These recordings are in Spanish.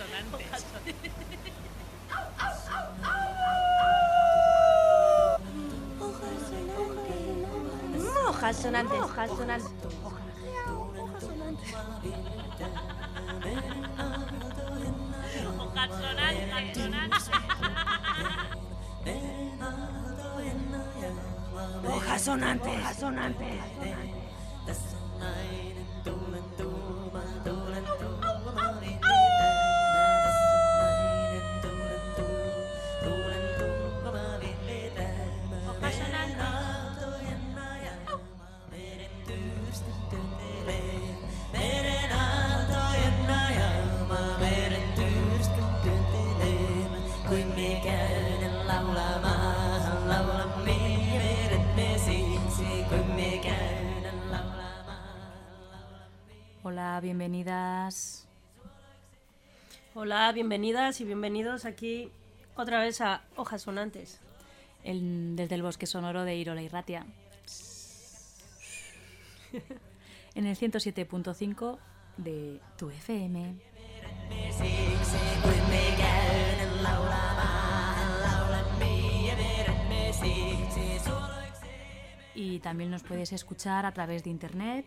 sonantes. Hojas sonantes. Hojas sonantes. Hojas sonantes. Hojas sonantes. Hola, bienvenidas. Hola, bienvenidas y bienvenidos aquí otra vez a Hojas Sonantes. Desde el bosque sonoro de Irola y Ratia. En el 107.5 de tu FM. Y también nos puedes escuchar a través de internet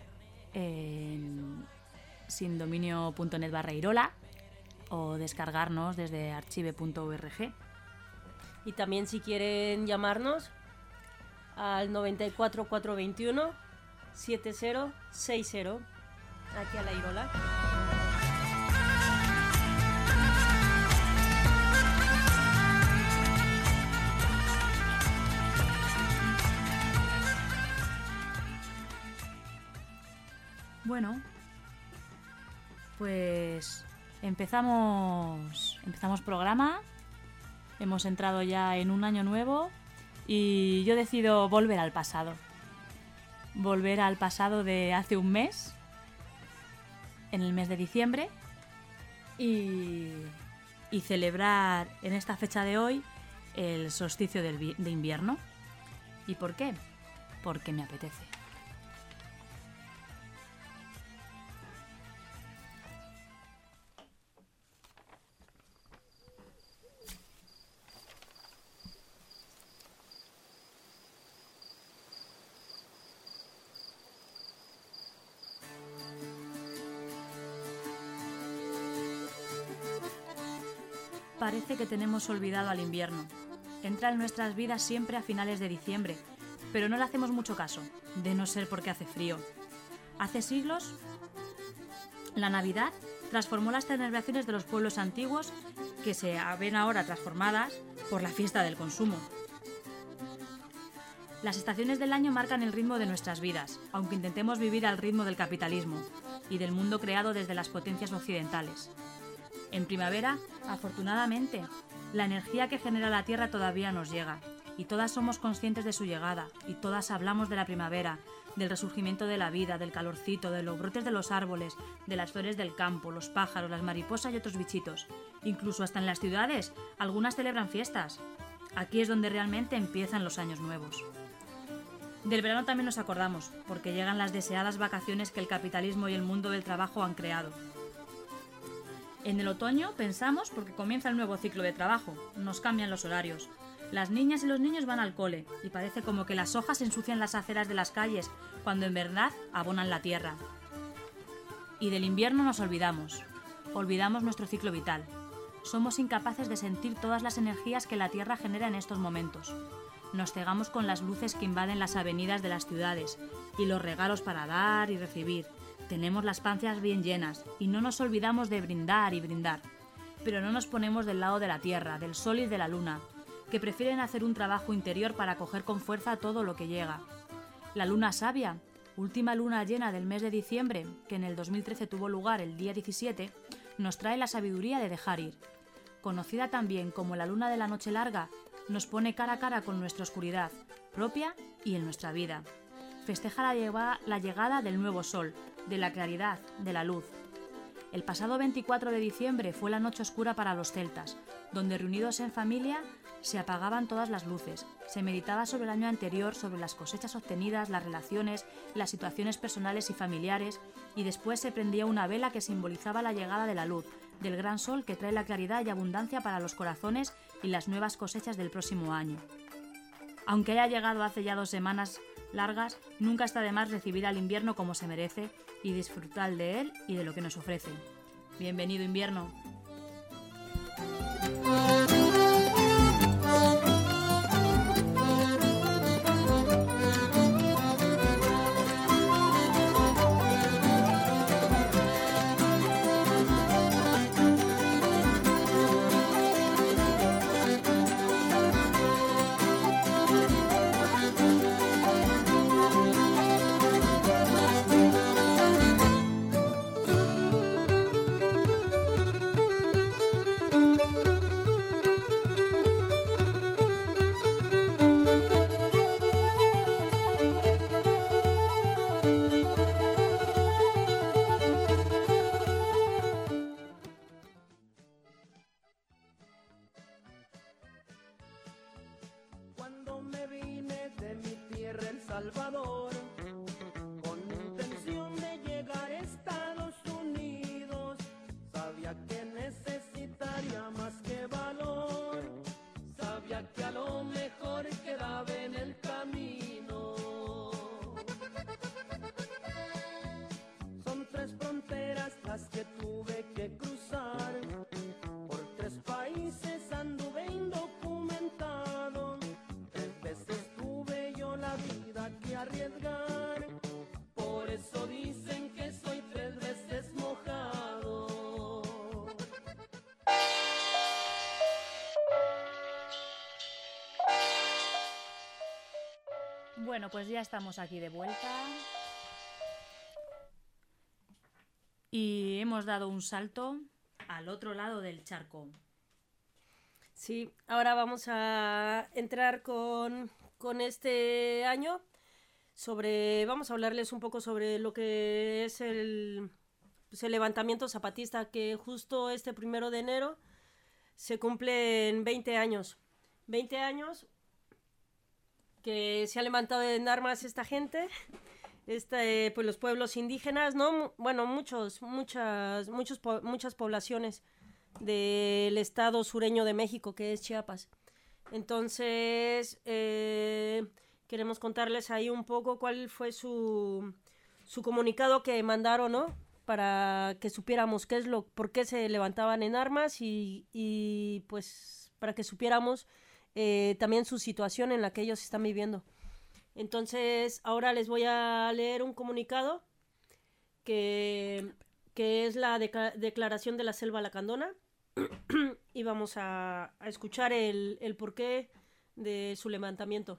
en sindominio.net/Irola o descargarnos desde archive.org. Y también si quieren llamarnos al 94 421 7060 aquí a la Irola. Bueno, pues empezamos programa, hemos entrado ya en un año nuevo y yo decido volver al pasado de hace un mes, en el mes de diciembre, y celebrar en esta fecha de hoy el solsticio de invierno. ¿Y por qué? Porque me apetece. Parece que tenemos olvidado al invierno. Entra en nuestras vidas siempre a finales de diciembre, pero no le hacemos mucho caso, de no ser porque hace frío. Hace siglos, la Navidad transformó las celebraciones de los pueblos antiguos, que se ven ahora transformadas por la fiesta del consumo. Las estaciones del año marcan el ritmo de nuestras vidas, aunque intentemos vivir al ritmo del capitalismo y del mundo creado desde las potencias occidentales. En primavera, afortunadamente, la energía que genera la Tierra todavía nos llega, y todas somos conscientes de su llegada, y todas hablamos de la primavera, del resurgimiento de la vida, del calorcito, de los brotes de los árboles, de las flores del campo, los pájaros, las mariposas y otros bichitos. Incluso hasta en las ciudades, algunas celebran fiestas. Aquí es donde realmente empiezan los años nuevos. Del verano también nos acordamos, porque llegan las deseadas vacaciones que el capitalismo y el mundo del trabajo han creado. En el otoño pensamos porque comienza el nuevo ciclo de trabajo, nos cambian los horarios. Las niñas y los niños van al cole y parece como que las hojas ensucian las aceras de las calles cuando en verdad abonan la tierra. Y del invierno nos olvidamos nuestro ciclo vital. Somos incapaces de sentir todas las energías que la tierra genera en estos momentos. Nos cegamos con las luces que invaden las avenidas de las ciudades y los regalos para dar y recibir. Tenemos las panzas bien llenas y no nos olvidamos de brindar y brindar. Pero no nos ponemos del lado de la tierra, del sol y de la luna, que prefieren hacer un trabajo interior para coger con fuerza todo lo que llega. La luna sabia, última luna llena del mes de diciembre, que en el 2013 tuvo lugar el día 17, nos trae la sabiduría de dejar ir. Conocida también como la luna de la noche larga, nos pone cara a cara con nuestra oscuridad, propia y en nuestra vida. Festeja la llegada del nuevo sol, de la claridad, de la luz. El pasado 24 de diciembre fue la noche oscura para los celtas, donde reunidos en familia se apagaban todas las luces, se meditaba sobre el año anterior, sobre las cosechas obtenidas, las relaciones, las situaciones personales y familiares, y después se prendía una vela que simbolizaba la llegada de la luz, del gran sol que trae la claridad y abundancia para los corazones y las nuevas cosechas del próximo año. Aunque haya llegado hace ya 2 semanas largas, nunca está de más recibir al invierno como se merece y disfrutar de él y de lo que nos ofrece. Bienvenido invierno. Cuando me vine de mi tierra, El Salvador, con intención de llegar a Estados Unidos, sabía que necesitaría más que valor, sabía que a lo mejor quedaba en el camino. Son 3 fronteras las que tuve que cruzar, por 3 países anduve indocumentado. 3 veces tuve yo la vida que arriesgar, por eso dicen que soy 3 veces mojado. Bueno, pues ya estamos aquí de vuelta. Y hemos dado un salto al otro lado del charco. Sí, ahora vamos a entrar con este año. Vamos a hablarles un poco sobre lo que es el levantamiento zapatista, que justo este 1 de enero se cumplen 20 años. 20 años que se ha levantado en armas esta gente, pues los pueblos indígenas, ¿no? Bueno, muchas poblaciones del estado sureño de México, que es Chiapas. Entonces, queremos contarles ahí un poco cuál fue su comunicado que mandaron, ¿no? Para que supiéramos por qué se levantaban en armas y pues para que supiéramos también su situación en la que ellos están viviendo. Entonces, ahora les voy a leer un comunicado que es la declaración de la Selva Lacandona y vamos a escuchar el porqué de su levantamiento.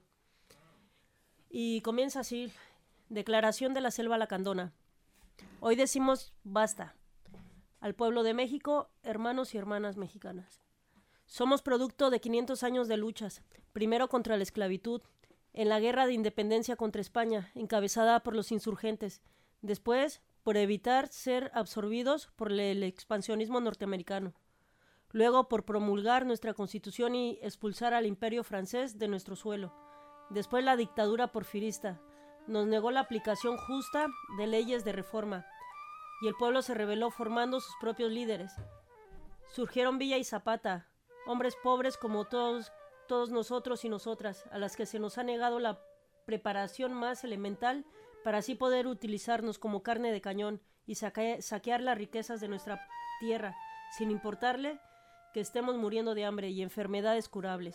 Y comienza así: Declaración de la Selva Lacandona. Hoy decimos basta al pueblo de México, hermanos y hermanas mexicanas. Somos producto de 500 años de luchas, primero contra la esclavitud, en la guerra de independencia contra España, encabezada por los insurgentes, después por evitar ser absorbidos por el expansionismo norteamericano, luego por promulgar nuestra constitución y expulsar al imperio francés de nuestro suelo, después la dictadura porfirista nos negó la aplicación justa de leyes de reforma, y el pueblo se rebeló formando sus propios líderes. Surgieron Villa y Zapata, hombres pobres como todos nosotros y nosotras, a las que se nos ha negado la preparación más elemental para así poder utilizarnos como carne de cañón y saquear las riquezas de nuestra tierra, sin importarle que estemos muriendo de hambre y enfermedades curables.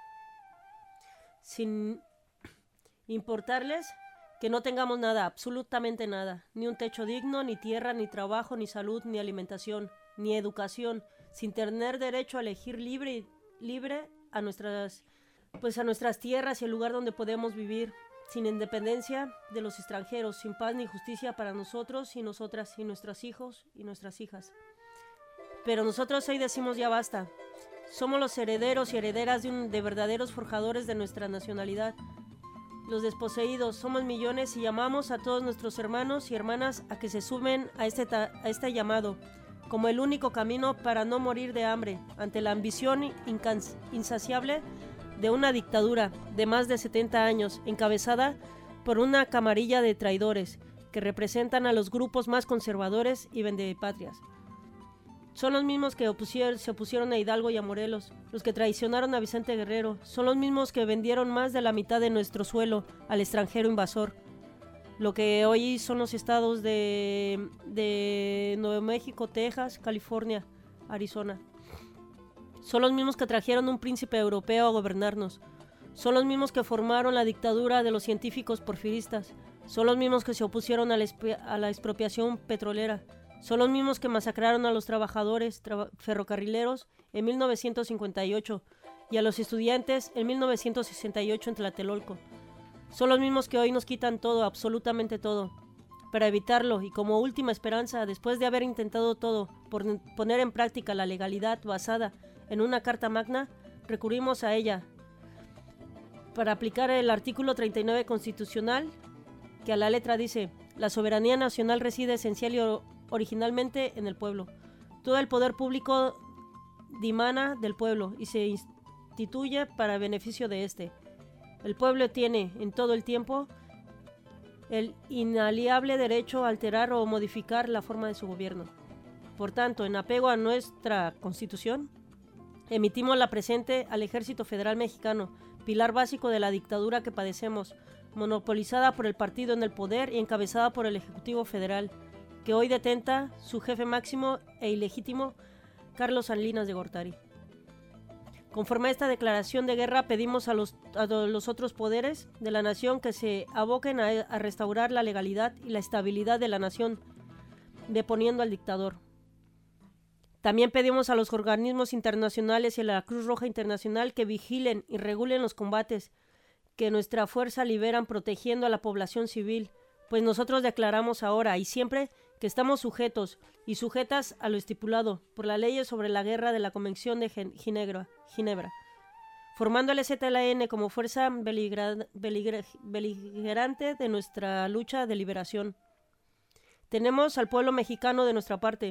Sin importarles que no tengamos nada, absolutamente nada, ni un techo digno, ni tierra, ni trabajo, ni salud, ni alimentación, ni educación, sin tener derecho a elegir libre a nuestras tierras y el lugar donde podemos vivir, sin independencia de los extranjeros, sin paz ni justicia para nosotros y nosotras y nuestros hijos y nuestras hijas. Pero nosotros hoy decimos ya basta. Somos los herederos y herederas de verdaderos forjadores de nuestra nacionalidad. Los desposeídos, somos millones y llamamos a todos nuestros hermanos y hermanas a que se sumen a este llamado, como el único camino para no morir de hambre ante la ambición insaciable de una dictadura de más de 70 años, encabezada por una camarilla de traidores que representan a los grupos más conservadores y vendepatrias. Son los mismos que se opusieron a Hidalgo y a Morelos, los que traicionaron a Vicente Guerrero, son los mismos que vendieron más de la mitad de nuestro suelo al extranjero invasor. Lo que hoy son los estados de Nuevo México, Texas, California, Arizona. Son los mismos que trajeron un príncipe europeo a gobernarnos. Son los mismos que formaron la dictadura de los científicos porfiristas. Son los mismos que se opusieron a la expropiación petrolera. Son los mismos que masacraron a los trabajadores ferrocarrileros en 1958 y a los estudiantes en 1968 en Tlatelolco. Son los mismos que hoy nos quitan todo, absolutamente todo. Para evitarlo y como última esperanza, después de haber intentado todo por poner en práctica la legalidad basada en una carta magna, recurrimos a ella para aplicar el artículo 39 constitucional, que a la letra dice: la soberanía nacional reside esencial y originalmente en el pueblo. Todo el poder público dimana del pueblo y se instituye para beneficio de éste. El pueblo tiene en todo el tiempo el inalienable derecho a alterar o modificar la forma de su gobierno. Por tanto, en apego a nuestra Constitución, emitimos la presente al Ejército Federal Mexicano, pilar básico de la dictadura que padecemos, monopolizada por el partido en el poder y encabezada por el Ejecutivo Federal, que hoy detenta su jefe máximo e ilegítimo, Carlos Salinas de Gortari. Conforme a esta declaración de guerra, pedimos a los otros poderes de la nación que se aboquen a restaurar la legalidad y la estabilidad de la nación, deponiendo al dictador. También pedimos a los organismos internacionales y a la Cruz Roja Internacional que vigilen y regulen los combates que nuestra fuerza liberan protegiendo a la población civil, pues nosotros declaramos ahora y siempre que estamos sujetos y sujetas a lo estipulado por las leyes sobre la guerra de la Convención de Ginebra, formando el ZLN como fuerza beligerante de nuestra lucha de liberación. Tenemos al pueblo mexicano de nuestra parte.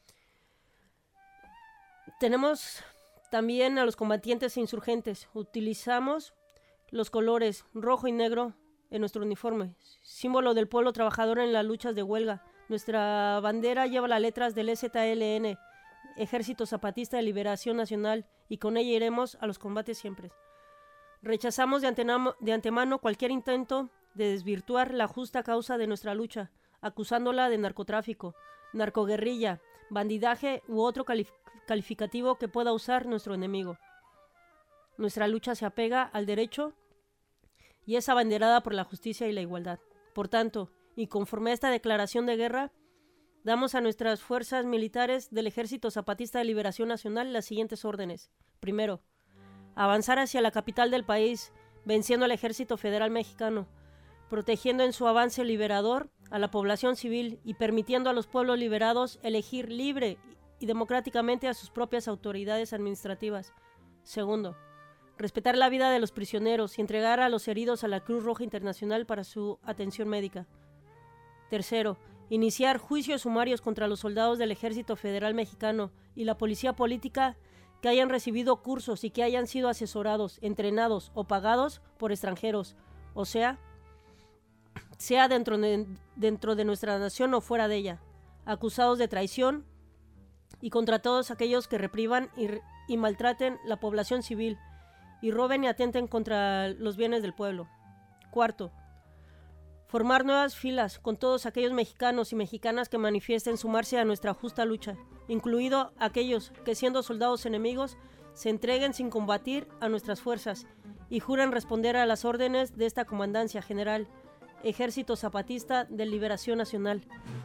Tenemos también a los combatientes e insurgentes. Utilizamos los colores rojo y negro en nuestro uniforme, símbolo del pueblo trabajador en las luchas de huelga. Nuestra bandera lleva las letras del ZLN, Ejército Zapatista de Liberación Nacional, y con ella iremos a los combates siempre. Rechazamos de antemano cualquier intento de desvirtuar la justa causa de nuestra lucha, acusándola de narcotráfico, narcoguerrilla, bandidaje u otro calificativo que pueda usar nuestro enemigo. Nuestra lucha se apega al derecho y es abanderada por la justicia y la igualdad. Por tanto, y conforme a esta declaración de guerra, damos a nuestras fuerzas militares del Ejército Zapatista de Liberación Nacional las siguientes órdenes. Primero, avanzar hacia la capital del país, venciendo al Ejército Federal Mexicano, protegiendo en su avance liberador a la población civil y permitiendo a los pueblos liberados elegir libre y democráticamente a sus propias autoridades administrativas. Segundo, respetar la vida de los prisioneros y entregar a los heridos a la Cruz Roja Internacional para su atención médica. Tercero, iniciar juicios sumarios contra los soldados del Ejército Federal Mexicano y la policía política que hayan recibido cursos y que hayan sido asesorados, entrenados o pagados por extranjeros, o sea dentro de nuestra nación o fuera de ella, acusados de traición, y contra todos aquellos que repriman y maltraten la población civil y roben y atenten contra los bienes del pueblo. Cuarto, formar nuevas filas con todos aquellos mexicanos y mexicanas que manifiesten sumarse a nuestra justa lucha, incluido aquellos que siendo soldados enemigos se entreguen sin combatir a nuestras fuerzas y juran responder a las órdenes de esta Comandancia General, Ejército Zapatista de Liberación Nacional.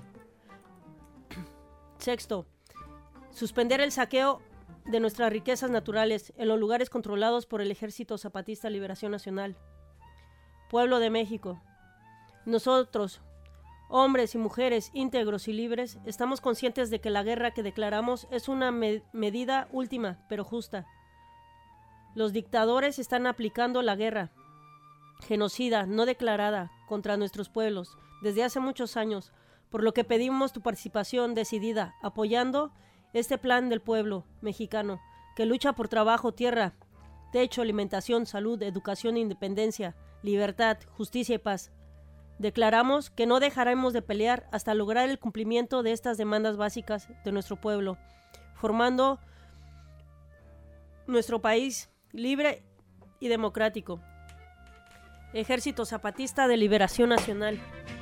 Sexto, suspender el saqueo de nuestras riquezas naturales en los lugares controlados por el Ejército Zapatista de Liberación Nacional. Pueblo de México, nosotros, hombres y mujeres íntegros y libres, estamos conscientes de que la guerra que declaramos es una medida última, pero justa. Los dictadores están aplicando la guerra genocida no declarada contra nuestros pueblos desde hace muchos años, por lo que pedimos tu participación decidida, apoyando este plan del pueblo mexicano, que lucha por trabajo, tierra, techo, alimentación, salud, educación, independencia, libertad, justicia y paz. Declaramos que no dejaremos de pelear hasta lograr el cumplimiento de estas demandas básicas de nuestro pueblo, formando nuestro país libre y democrático. Ejército Zapatista de Liberación Nacional.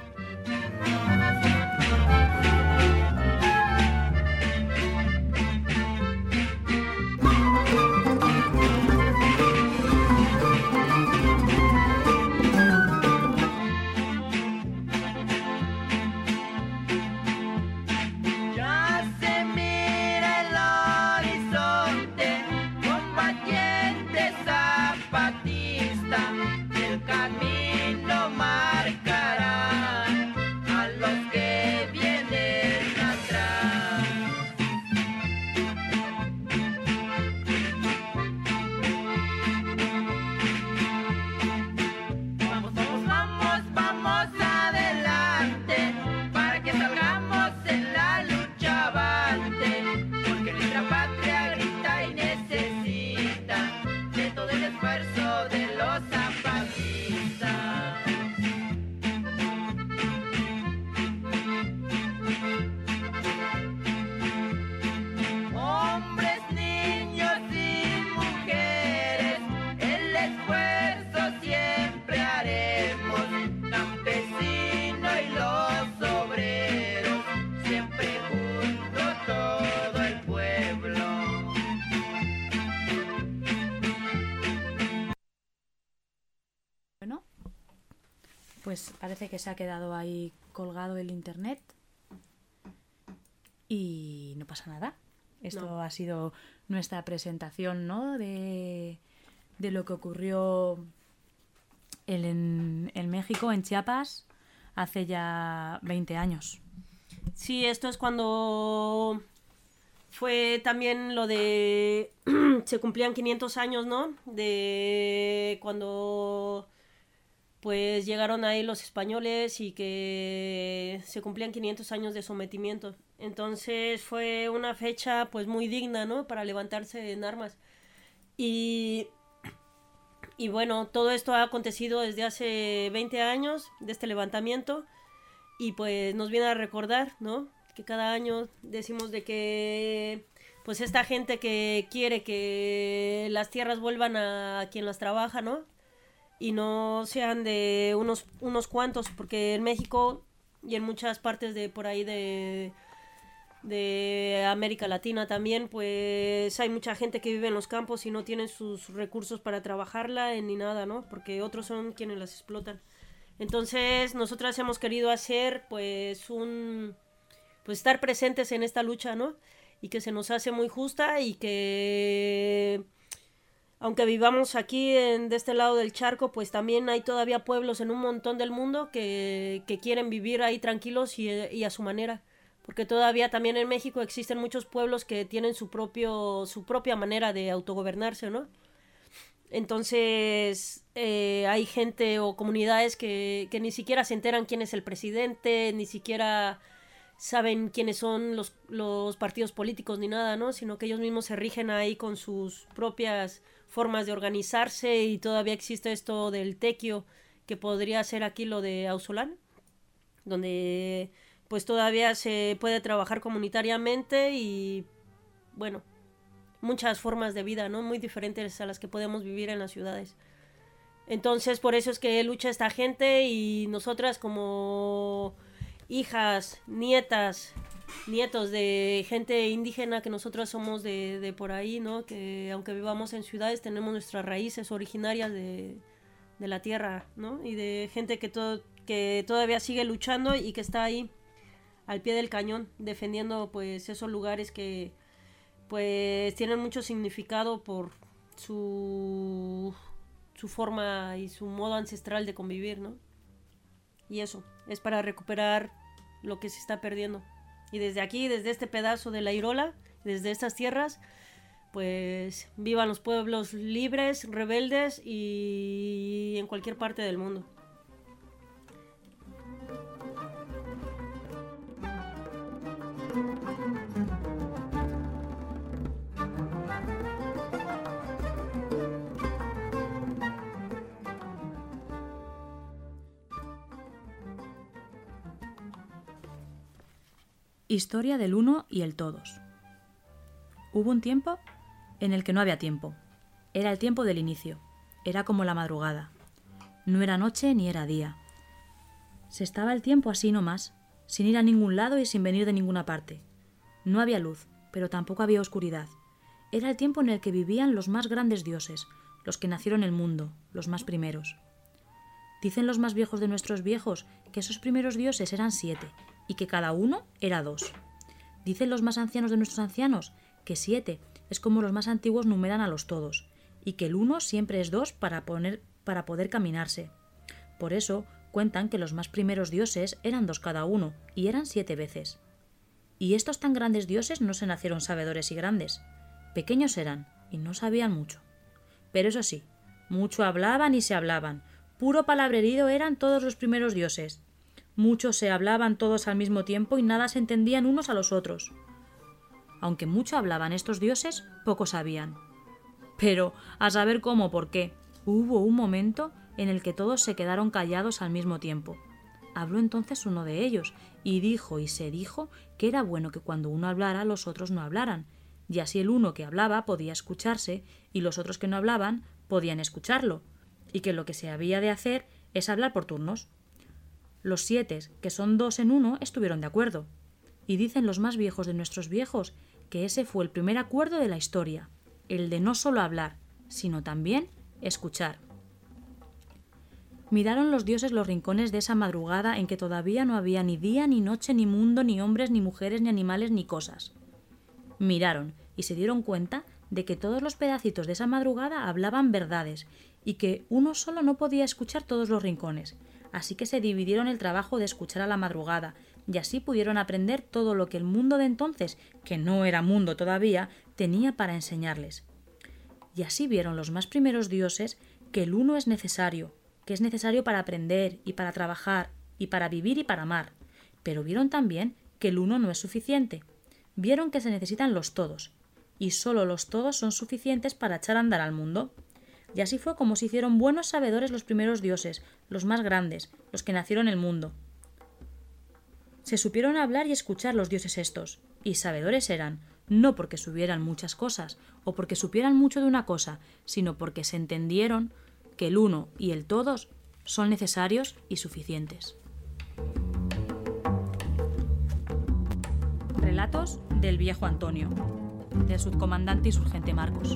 Pues parece que se ha quedado ahí colgado el internet y no pasa nada. Esto ha sido nuestra presentación, ¿no? de lo que ocurrió en México, en Chiapas, hace ya 20 años. Sí, esto es cuando fue también lo de... se cumplían 500 años, ¿no? De cuando... pues llegaron ahí los españoles y que se cumplían 500 años de sometimiento. Entonces fue una fecha pues muy digna, ¿no? Para levantarse en armas. Y bueno, todo esto ha acontecido desde hace 20 años de este levantamiento y pues nos viene a recordar, ¿no? Que cada año decimos de que pues esta gente que quiere que las tierras vuelvan a quien las trabaja, ¿no? Y no sean de unos cuantos, porque en México y en muchas partes de por ahí de América Latina también, pues hay mucha gente que vive en los campos y no tienen sus recursos para trabajarla ni nada, ¿no? Porque otros son quienes las explotan. Entonces nosotras hemos querido hacer pues estar presentes en esta lucha, ¿no? Y que se nos hace muy justa y que... aunque vivamos aquí de este lado del charco, pues también hay todavía pueblos en un montón del mundo que quieren vivir ahí tranquilos y a su manera. Porque todavía también en México existen muchos pueblos que tienen su propia manera de autogobernarse, ¿no? Entonces hay gente o comunidades que ni siquiera se enteran quién es el presidente, ni siquiera saben quiénes son los partidos políticos ni nada, ¿no? Sino que ellos mismos se rigen ahí con sus propias formas de organizarse y todavía existe esto del tequio, que podría ser aquí lo de Ausolán, donde pues todavía se puede trabajar comunitariamente y bueno, muchas formas de vida, ¿no? Muy diferentes a las que podemos vivir en las ciudades. Entonces por eso es que lucha esta gente y nosotras como hijas, nietas, nietos de gente indígena, que nosotros somos de por ahí, ¿no? Que aunque vivamos en ciudades tenemos nuestras raíces originarias de la tierra, ¿no? Y de gente que todavía sigue luchando y que está ahí al pie del cañón defendiendo pues esos lugares que pues tienen mucho significado por su forma y su modo ancestral de convivir, ¿no? Y eso es para recuperar lo que se está perdiendo. Y desde aquí, desde este pedazo de la Irola, desde estas tierras, pues vivan los pueblos libres, rebeldes y en cualquier parte del mundo. Historia del uno y el todos. Hubo un tiempo en el que no había tiempo. Era el tiempo del inicio. Era como la madrugada. No era noche ni era día. Se estaba el tiempo así nomás, sin ir a ningún lado y sin venir de ninguna parte. No había luz, pero tampoco había oscuridad. Era el tiempo en el que vivían los más grandes dioses, los que nacieron en el mundo, los más primeros. Dicen los más viejos de nuestros viejos que esos primeros dioses eran 7 y que cada uno era 2. Dicen los más ancianos de nuestros ancianos que 7 es como los más antiguos numeran a los todos y que el 1 siempre es 2 para poder caminarse. Por eso cuentan que los más primeros dioses eran 2 cada uno y eran 7 veces. Y estos tan grandes dioses no se nacieron sabedores y grandes. Pequeños eran y no sabían mucho. Pero eso sí, mucho hablaban y se hablaban. Puro palabrerío eran todos los primeros dioses. Mucho se hablaban todos al mismo tiempo y nada se entendían unos a los otros. Aunque mucho hablaban estos dioses, poco sabían. Pero, a saber cómo o por qué, hubo un momento en el que todos se quedaron callados al mismo tiempo. Habló entonces uno de ellos, y dijo y se dijo que era bueno que cuando uno hablara los otros no hablaran, y así el uno que hablaba podía escucharse y los otros que no hablaban podían escucharlo, y que lo que se había de hacer es hablar por turnos. Los 7, que son 2 en 1, estuvieron de acuerdo, y dicen los más viejos de nuestros viejos que ese fue el primer acuerdo de la historia, el de no solo hablar, sino también escuchar. Miraron los dioses los rincones de esa madrugada en que todavía no había ni día, ni noche, ni mundo, ni hombres, ni mujeres, ni animales, ni cosas. Miraron y se dieron cuenta de que todos los pedacitos de esa madrugada hablaban verdades y que uno solo no podía escuchar todos los rincones, así que se dividieron el trabajo de escuchar a la madrugada y así pudieron aprender todo lo que el mundo de entonces, que no era mundo todavía, tenía para enseñarles. Y así vieron los más primeros dioses que el uno es necesario, que es necesario para aprender y para trabajar y para vivir y para amar, pero vieron también que el uno no es suficiente. Vieron que se necesitan los todos, y solo los todos son suficientes para echar a andar al mundo. Y así fue como se hicieron buenos sabedores los primeros dioses, los más grandes, los que nacieron en el mundo. Se supieron hablar y escuchar los dioses estos, y sabedores eran, no porque supieran muchas cosas, o porque supieran mucho de una cosa, sino porque se entendieron que el uno y el todos son necesarios y suficientes. Relatos del viejo Antonio, del subcomandante y surgente Marcos.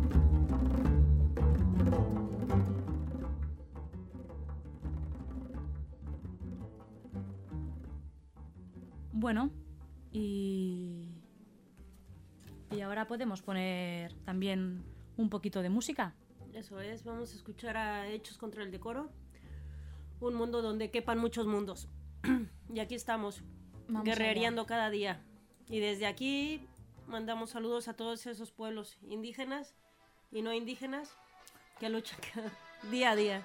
Bueno, y ahora podemos poner también un poquito de música. Eso es, vamos a escuchar a Hechos contra el Decoro, un mundo donde quepan muchos mundos. Y aquí estamos, guerrereando cada día. Y desde aquí mandamos saludos a todos esos pueblos indígenas y no indígenas que luchan día a día.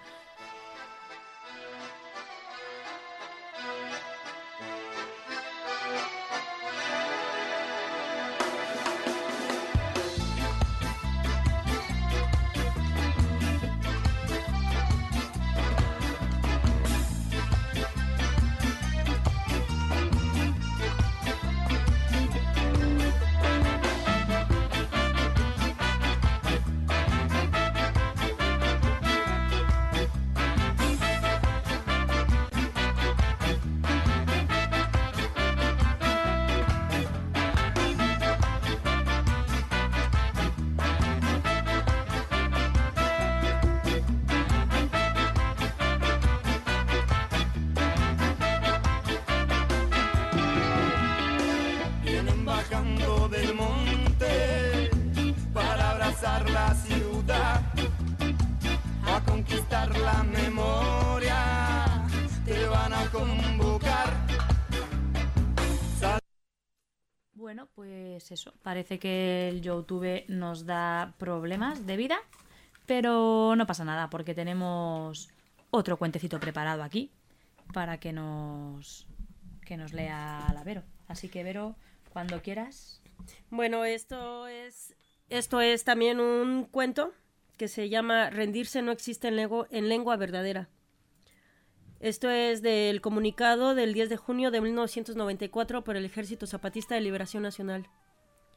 Bueno, pues eso, parece que el YouTube nos da problemas de vida, pero no pasa nada porque tenemos otro cuentecito preparado aquí para que nos lea la Vero. Así que Vero, cuando quieras. Bueno, esto es también un cuento que se llama Rendirse no existe en lengua verdadera. Esto es del comunicado del 10 de junio de 1994 por el Ejército Zapatista de Liberación Nacional.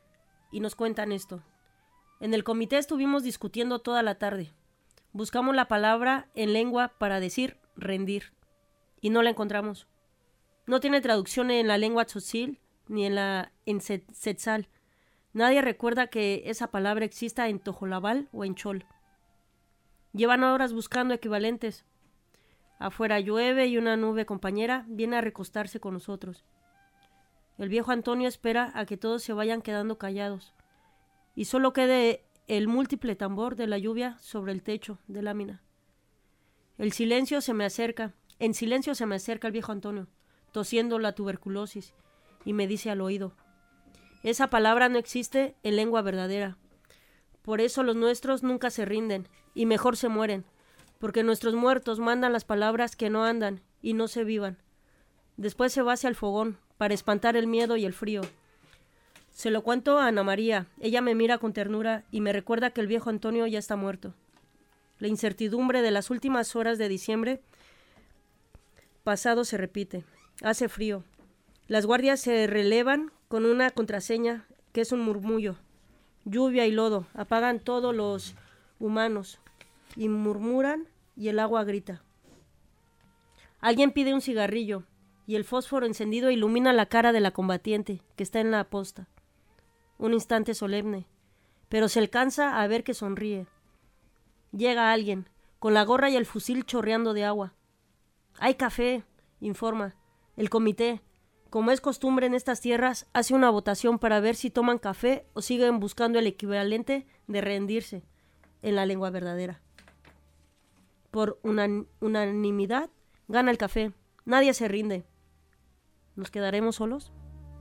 y nos cuentan esto. En el comité estuvimos discutiendo toda la tarde. Buscamos la palabra en lengua para decir rendir y no la encontramos. No tiene traducción en la lengua tzotzil ni en Tzetzal. Nadie recuerda que esa palabra exista en tojolabal o en chol. Llevan horas buscando equivalentes. Afuera llueve y una nube compañera viene a recostarse con nosotros. El viejo Antonio espera a que todos se vayan quedando callados y solo quede el múltiple tambor de la lluvia sobre el techo de lámina. En silencio se me acerca el viejo Antonio, tosiendo la tuberculosis, y me dice al oído: esa palabra no existe en lengua verdadera. Por eso los nuestros nunca se rinden, y mejor se mueren, porque nuestros muertos mandan las palabras que no andan y no se vivan. Después se va hacia el fogón, para espantar el miedo y el frío. Se lo cuento a Ana María. Ella me mira con ternura y me recuerda que el viejo Antonio ya está muerto. La incertidumbre de las últimas horas de diciembre pasado se repite. Hace frío. Las guardias se relevan con una contraseña que es un murmullo. Lluvia y lodo apagan todos los humanos y murmuran y el agua grita. Alguien pide un cigarrillo y el fósforo encendido ilumina la cara de la combatiente que está en la posta. Un instante solemne, pero se alcanza a ver que sonríe. Llega alguien, con la gorra y el fusil chorreando de agua. «Hay café», informa. El comité, como es costumbre en estas tierras, hace una votación para ver si toman café o siguen buscando el equivalente de rendirse en la lengua verdadera. Por unanimidad, gana el café. Nadie se rinde. ¿Nos quedaremos solos?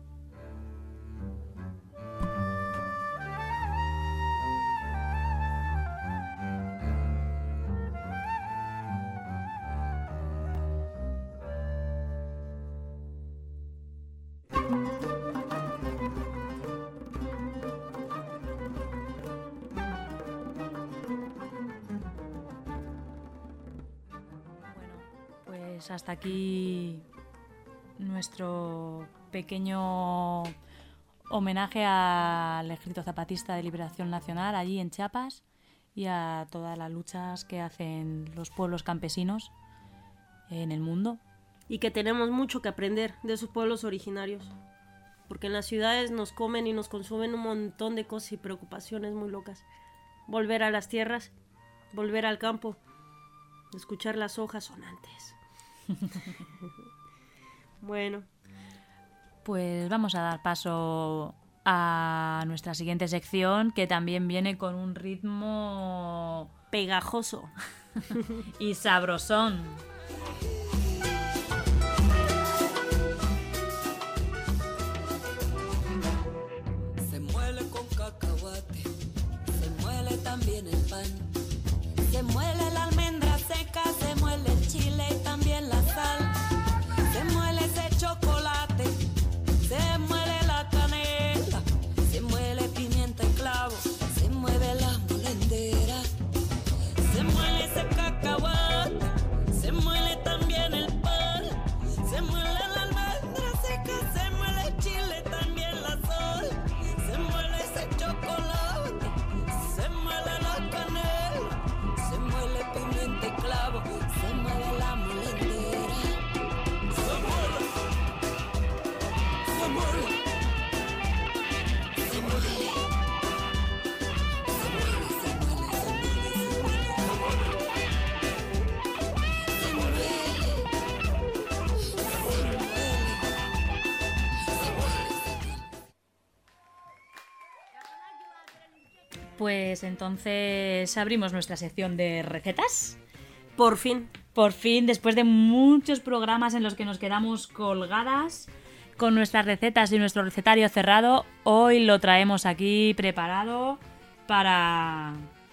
Pues hasta aquí nuestro pequeño homenaje al Ejército Zapatista de Liberación Nacional allí en Chiapas y a todas las luchas que hacen los pueblos campesinos en el mundo. Y que tenemos mucho que aprender de sus pueblos originarios, porque en las ciudades nos comen y nos consumen un montón de cosas y preocupaciones muy locas. Volver a las tierras, volver al campo, escuchar las hojas sonantes. Bueno, pues vamos a dar paso a nuestra siguiente sección, que también viene con un ritmo pegajoso y sabrosón. Se muele con cacahuate, se muele también el pan, se muele la almendra seca, se muele el chile y también la sal, se muele ese chocolate, se muele la canela, se muele pimienta y clavo, se mueve la molendera, se muele ese cacahuate, se muele también el pan, se muele la almendra seca, se muele el chile también la sal, se muele ese chocolate, se muele la canela, se muele pimienta y clavo, se mueve la molendera, se muele, se muele, se muele, se muele, se muele, se muele, Pues entonces abrimos nuestra sección de recetas. por fin. Por fin, después de muchos programas en los que nos quedamos colgadas con nuestras recetas y nuestro recetario cerrado, hoy lo traemos aquí preparado para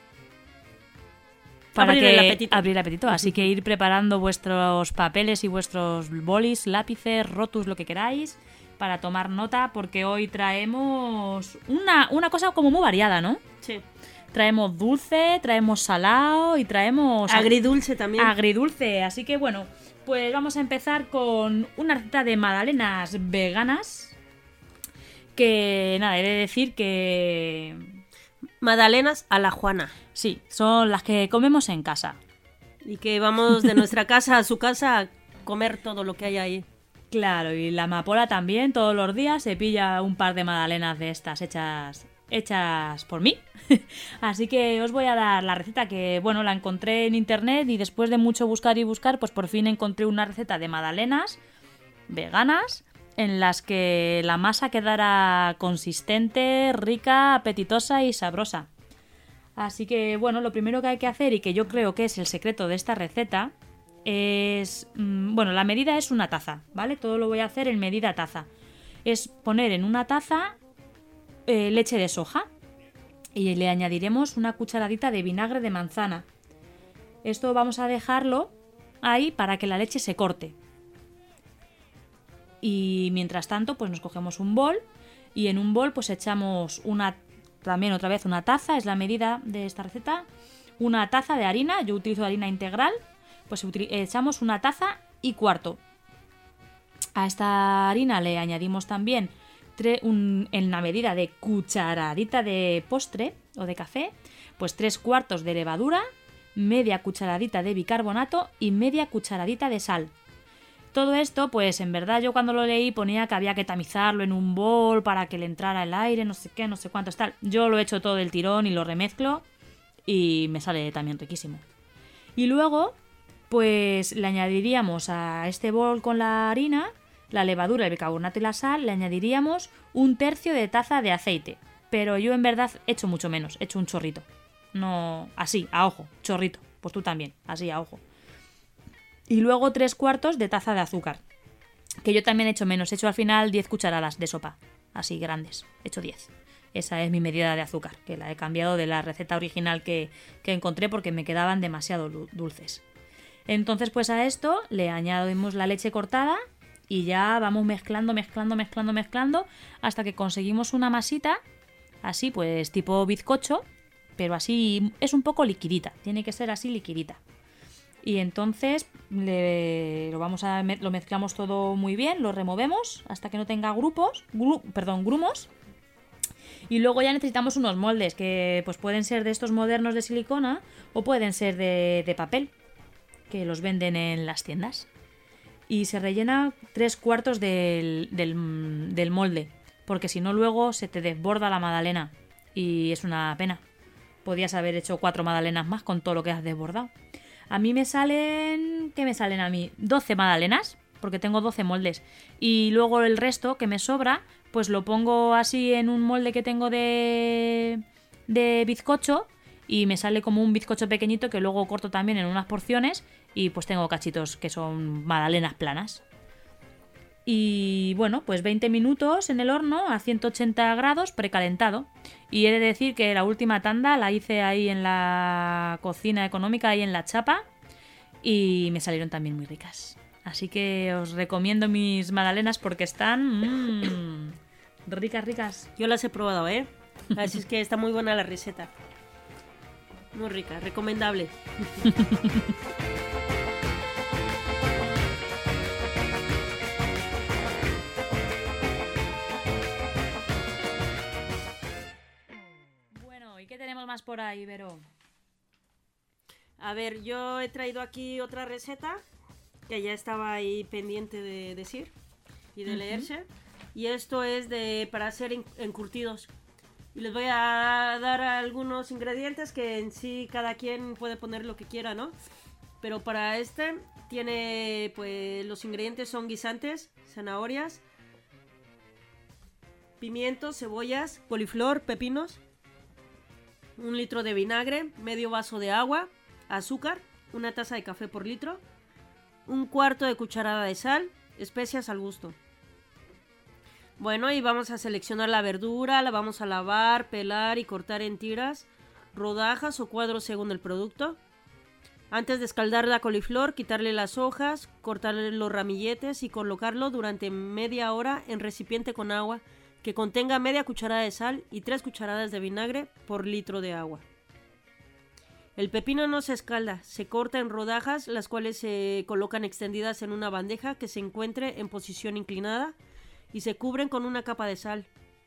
Abrir el apetito. abrir el apetito. Así que ir preparando vuestros papeles y vuestros bolis, lápices, rotus, lo que queráis, para tomar nota, porque hoy traemos una cosa como muy variada, ¿no? Sí. Traemos dulce, traemos salado y traemos Agridulce también. agridulce. Así que bueno, pues vamos a empezar con una receta de magdalenas veganas Que nada, he de decir que Magdalenas a la Juana. sí, son las que comemos en casa. Y que vamos de nuestra casa a su casa a comer todo lo que hay ahí. Claro, y la amapola también, todos los días se pilla un par de magdalenas de estas hechas por mí. Así que os voy a dar la receta que, bueno, la encontré en internet y después de mucho buscar y buscar, pues por fin encontré una receta de magdalenas veganas en las que la masa quedara consistente, rica, apetitosa y sabrosa. Así que, bueno, lo primero que hay que hacer y que yo creo que es el secreto de esta receta es... Bueno, la medida es una taza, ¿vale? Todo lo voy a hacer en medida taza. Es poner en una taza leche de soja y le añadiremos una cucharadita de vinagre de manzana. Esto vamos a dejarlo ahí para que la leche se corte. Y mientras tanto, pues nos cogemos un bol y en un bol pues echamos también otra vez una taza, es la medida de esta receta, una taza de harina, yo utilizo harina integral, pues echamos una taza y cuarto. A esta harina le añadimos también en la medida de cucharadita de postre o de café, pues 3/4 de levadura, media cucharadita de bicarbonato y media cucharadita de sal. Todo esto, pues en verdad yo cuando lo leí ponía que había que tamizarlo en un bol para que le entrara el aire, no sé qué, no sé cuánto, tal. Yo lo he hecho todo del tirón y lo remezclo y me sale también riquísimo. Y luego, pues le añadiríamos a este bol con la harina, la levadura, el bicarbonato y la sal, le añadiríamos 1/3 de taza de aceite. Pero yo en verdad he hecho mucho menos, he hecho un chorrito. No, así, a ojo, chorrito. Pues tú también, así, a ojo. Y luego 3/4 de taza de azúcar, que yo también he hecho menos, he hecho al final 10 cucharadas de sopa, así grandes, he hecho 10. Esa es mi medida de azúcar, que la he cambiado de la receta original que encontré porque me quedaban demasiado dulces. Entonces pues a esto le añadimos la leche cortada y ya vamos mezclando hasta que conseguimos una masita, así pues tipo bizcocho, pero así es un poco liquidita, tiene que ser así liquidita. Y entonces lo mezclamos todo muy bien, lo removemos hasta que no tenga grumos. Y luego ya necesitamos unos moldes que pues pueden ser de estos modernos de silicona o pueden ser de papel, que los venden en las tiendas. Y se rellena 3/4 del molde, porque si no luego se te desborda la magdalena y es una pena. Podías haber hecho 4 magdalenas más con todo lo que has desbordado. A mí me salen... ¿Qué me salen a mí? 12 magdalenas, porque tengo 12 moldes. Y luego el resto que me sobra, pues lo pongo así en un molde que tengo de bizcocho y me sale como un bizcocho pequeñito que luego corto también en unas porciones y pues tengo cachitos que son magdalenas planas. Y bueno, pues 20 minutos en el horno a 180 grados precalentado. Y he de decir que la última tanda la hice ahí en la cocina económica, ahí en la chapa, y me salieron también muy ricas. Así que os recomiendo mis magdalenas porque están ricas. Yo las he probado, ¿eh? Así es que está muy buena la receta. Muy rica, recomendable. Bueno, ¿y qué tenemos más por ahí, Vero? A ver, yo he traído aquí otra receta que ya estaba ahí pendiente de decir y de leerse. Y esto es para hacer encurtidos. Y les voy a dar algunos ingredientes que en sí cada quien puede poner lo que quiera, ¿no? Pero para tiene, pues los ingredientes son guisantes, zanahorias, pimientos, cebollas, coliflor, pepinos, 1 litro de vinagre, medio vaso de agua, azúcar, 1 taza de café por litro, 1/4 de cucharada de sal, especias al gusto. Bueno, y vamos a seleccionar la verdura, la vamos a lavar, pelar y cortar en tiras, rodajas o cuadros según el producto. Antes de escaldar la coliflor, quitarle las hojas, cortarle los ramilletes y colocarlo durante media hora en recipiente con agua que contenga media cucharada de sal y 3 cucharadas de vinagre por litro de agua. El pepino no se escalda, se corta en rodajas, las cuales se colocan extendidas en una bandeja que se encuentre en posición inclinada y se cubren con una capa de sal.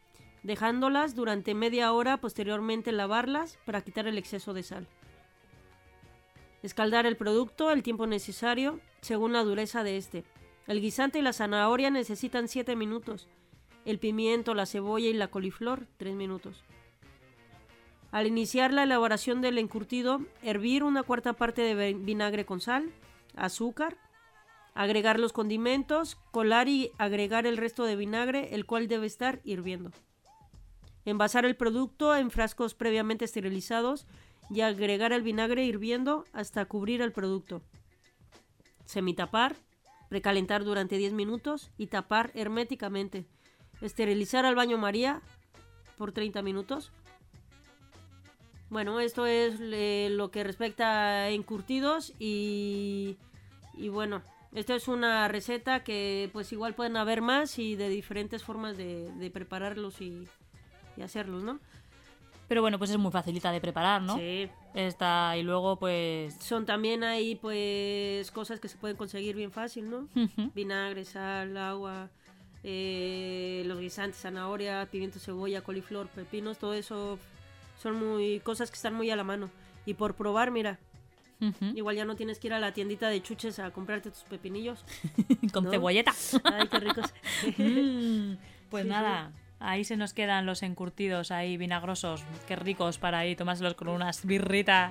dejándolas durante media hora, posteriormente lavarlas para quitar el exceso de sal. Escaldar el producto el tiempo necesario según la dureza de este. El guisante y la zanahoria necesitan 7 minutos. El pimiento, la cebolla y la coliflor 3 minutos. Al iniciar la elaboración del encurtido, hervir 1/4 parte de vinagre con sal, azúcar, agregar los condimentos, colar y agregar el resto de vinagre, el cual debe estar hirviendo. Envasar el producto en frascos previamente esterilizados y agregar el vinagre hirviendo hasta cubrir el producto. Semitapar, precalentar durante 10 minutos y tapar herméticamente. Esterilizar al baño María por 30 minutos. Bueno, esto es lo que respecta a encurtidos y bueno, esta es una receta que pues igual pueden haber más y de diferentes formas de prepararlos y hacerlos, ¿no? Pero bueno, pues es muy facilita de preparar, ¿no? Sí. Y luego pues... Son también ahí pues cosas que se pueden conseguir bien fácil, ¿no? Vinagre, sal, agua, los guisantes, zanahoria, pimiento, cebolla, coliflor, pepinos, todo eso son cosas que están muy a la mano. Y por probar, mira, igual ya no tienes que ir a la tiendita de chuches a comprarte tus pepinillos. Con ¿no? cebolleta. Ay, qué ricos. Pues Sí, nada, ahí se nos quedan los encurtidos ahí vinagrosos, qué ricos para ahí tomárselos con unas birritas.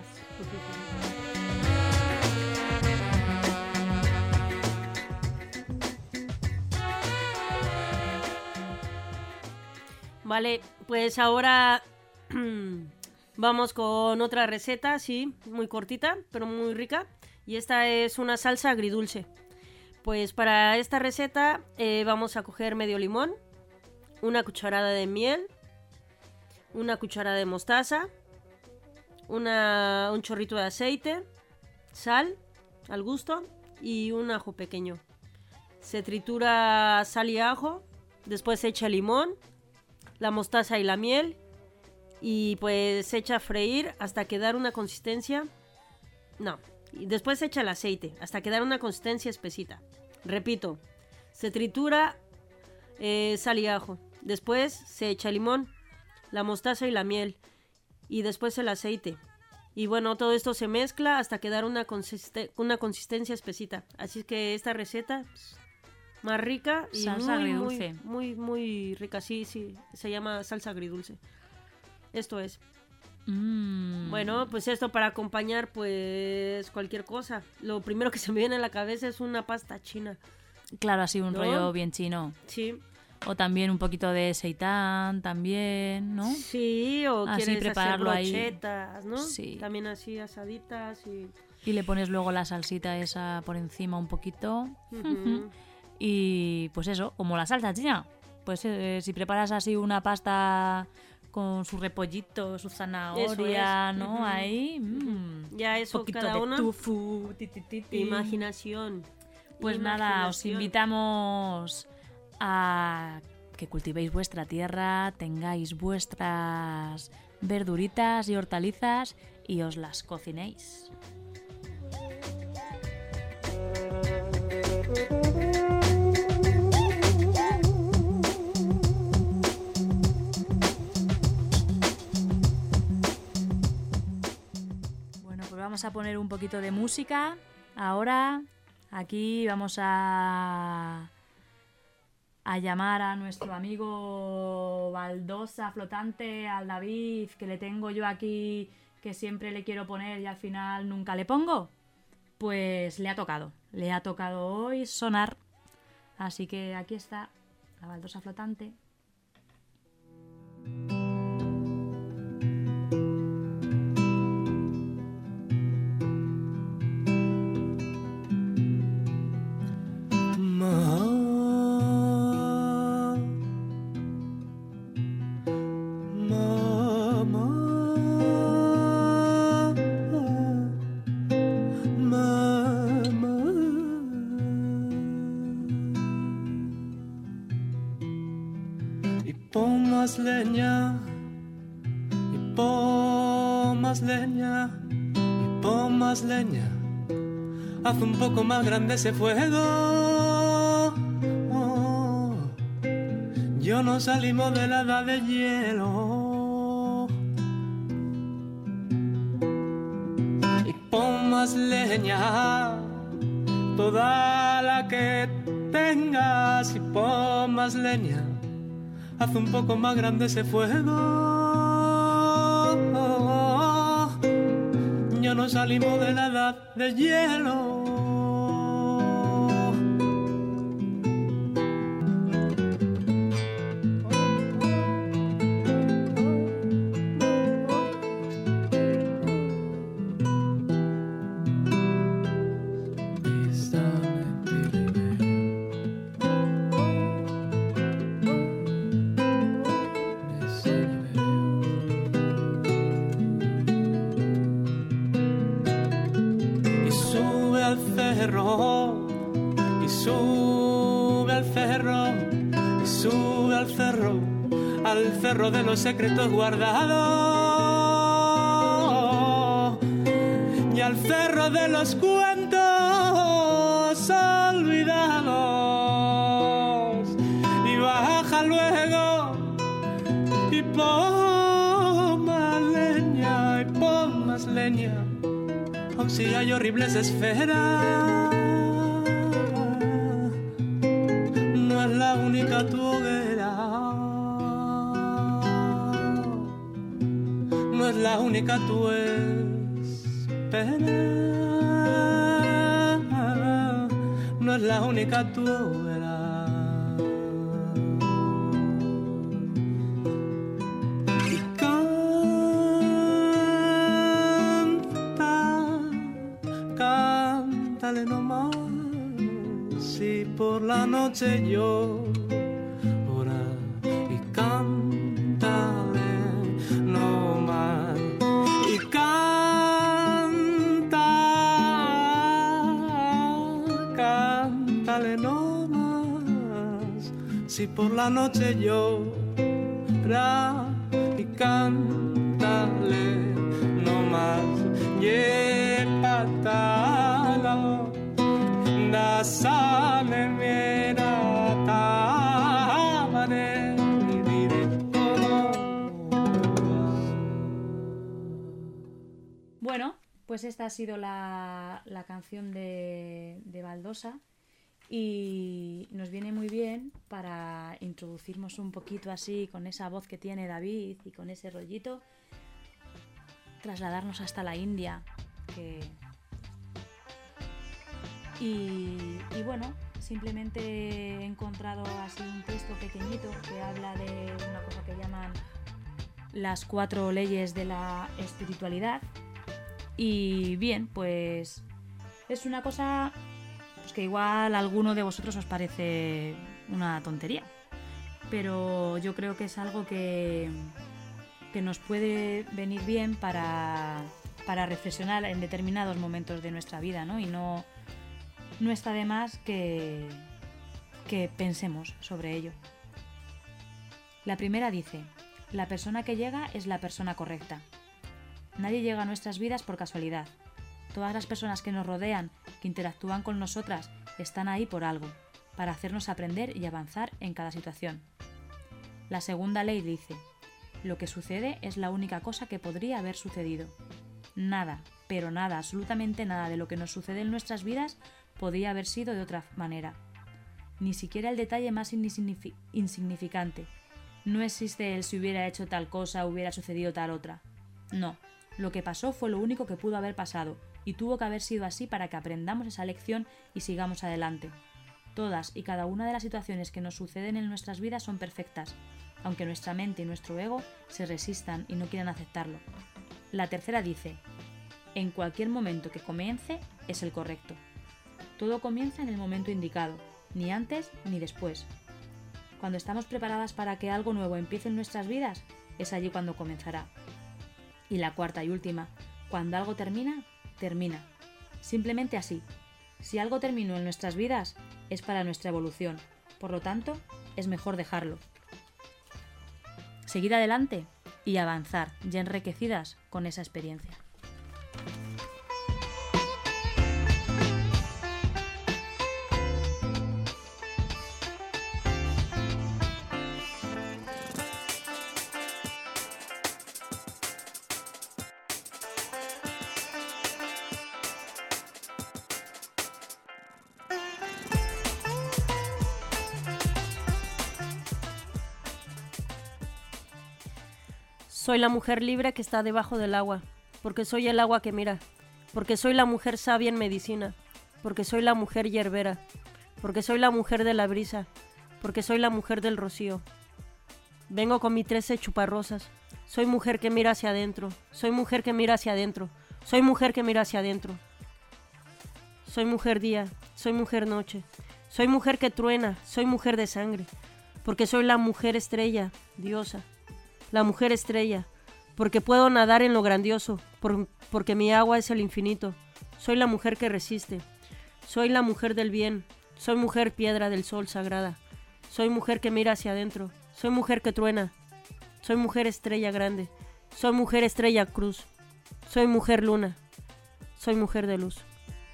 Vale, pues ahora vamos con otra receta, sí, muy cortita, pero muy rica. Y esta es una salsa agridulce. Pues para esta receta vamos a coger medio limón, una cucharada de miel, una cucharada de mostaza, un chorrito de aceite, sal al gusto y un ajo pequeño. Se tritura sal y ajo, después se echa limón, la mostaza y la miel y pues se echa a freír hasta quedar una consistencia... No, y después se echa el aceite hasta quedar una consistencia espesita. Repito, se tritura sal y ajo, después se echa limón, la mostaza y la miel y después el aceite. Y bueno, todo esto se mezcla hasta quedar una consistencia espesita. Así que esta receta... más rica y salsa agridulce. Muy rica, sí, se llama salsa agridulce. Esto es. Bueno, pues esto para acompañar pues cualquier cosa. Lo primero que se me viene a la cabeza es una pasta china. Claro, así un ¿no? rollo bien chino. Sí. O también un poquito de seitán, también, ¿no? Sí, o así quieres prepararlo hacer ahí. brochetas, ¿no? Sí. También así asaditas y... Y le pones luego la salsita esa por encima un poquito. Ujú. Y pues eso, como la salsa china. Pues si preparas así una pasta con su repollito, su zanahoria, Eso es. ¿no? Ujú. Ahí, Ya eso, poquito cada de uno... tofu, Imaginación. Pues nada, os Imaginación. invitamos a que cultivéis vuestra tierra, tengáis vuestras verduritas y hortalizas y os las cocinéis. Bueno, pues vamos a poner un poquito de música. Ahora, aquí vamos a llamar a nuestro amigo Baldosa Flotante, al David, que le tengo yo aquí, que siempre le quiero poner y al final nunca le pongo. Pues le ha tocado hoy sonar. Así que aquí está la Baldosa Flotante. Y pon más leña, y pon más leña, y pon más leña. Haz un poco más grande ese fuego. Yo yo no salimos de la edad de hielo. Y pon más leña, toda la que tengas, y pon más leña, haz un poco más grande ese fuego. Ya no salimos de la edad de hielo. Al cerro de los secretos guardados y al cerro de los cuentos olvidados, y baja luego y pon más leña, y pon más leña, aun si hay horribles esferas, no es la única tu hoguera. No es la única tu espera, no es la única tu hoguera. Y cántale nomás, si por la noche llora, y cántale nomás, y cántale nomás, si por la noche llora, y cántale nomás, patalo, da sale mera tabane. Bueno, pues esta ha sido la canción de Baldosa, y nos viene muy bien para introducirnos un poquito así con esa voz que tiene David y con ese rollito, trasladarnos hasta la India. Y bueno, simplemente he encontrado así un texto pequeñito que habla de una cosa que llaman las 4 leyes de la espiritualidad. Y bien, pues es una cosa pues que igual a alguno de vosotros os parece una tontería, pero yo creo que es algo que nos puede venir bien para reflexionar en determinados momentos de nuestra vida, ¿no? Y no está de más que pensemos sobre ello. La primera dice: la persona que llega es la persona correcta. Nadie llega a nuestras vidas por casualidad. Todas las personas que nos rodean, que interactúan con nosotras, están ahí por algo, para hacernos aprender y avanzar en cada situación. La segunda ley dice: lo que sucede es la única cosa que podría haber sucedido. Nada, pero nada, absolutamente nada de lo que nos sucede en nuestras vidas podría haber sido de otra manera. Ni siquiera el detalle más insignificante. No existe el si hubiera hecho tal cosa, hubiera sucedido tal otra. No. Lo que pasó fue lo único que pudo haber pasado, y tuvo que haber sido así para que aprendamos esa lección y sigamos adelante. Todas y cada una de las situaciones que nos suceden en nuestras vidas son perfectas, aunque nuestra mente y nuestro ego se resistan y no quieran aceptarlo. La tercera dice: en cualquier momento que comience es el correcto. Todo comienza en el momento indicado, ni antes ni después. Cuando estamos preparadas para que algo nuevo empiece en nuestras vidas, es allí cuando comenzará. Y la cuarta y última: cuando algo termina, termina. Simplemente así. Si algo terminó en nuestras vidas, es para nuestra evolución. Por lo tanto, es mejor dejarlo. Seguir adelante y avanzar, ya enriquecidas con esa experiencia. Soy la mujer libre que está debajo del agua, porque soy el agua que mira, porque soy la mujer sabia en medicina, porque soy la mujer hierbera, porque soy la mujer de la brisa, porque soy la mujer del rocío. Vengo con mis 13 chuparrosas. Soy mujer que mira hacia adentro, soy mujer que mira hacia adentro, soy mujer que mira hacia adentro. Soy mujer día, soy mujer noche, soy mujer que truena, soy mujer de sangre, porque soy la mujer estrella, diosa, la mujer estrella, porque puedo nadar en lo grandioso, porque mi agua es el infinito. Soy la mujer que resiste, soy la mujer del bien, soy mujer piedra del sol sagrada, soy mujer que mira hacia adentro, soy mujer que truena, soy mujer estrella grande, soy mujer estrella cruz, soy mujer luna, soy mujer de luz.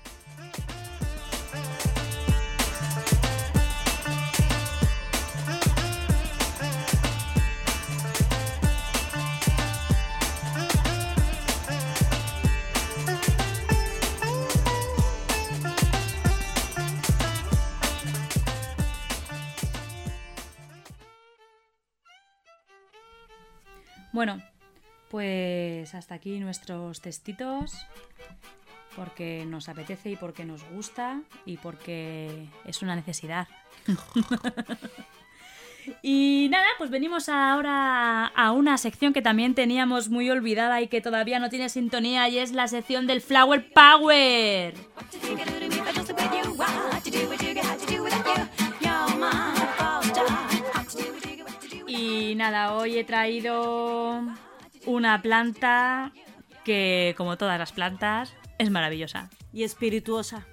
Bueno, pues hasta aquí nuestros textitos, porque nos apetece y porque nos gusta y porque es una necesidad. Y nada, pues venimos ahora a una sección que también teníamos muy olvidada y que todavía no tiene sintonía, y es la sección del Flower Power. Y nada, hoy he traído una planta que, como todas las plantas, es maravillosa. Y espirituosa.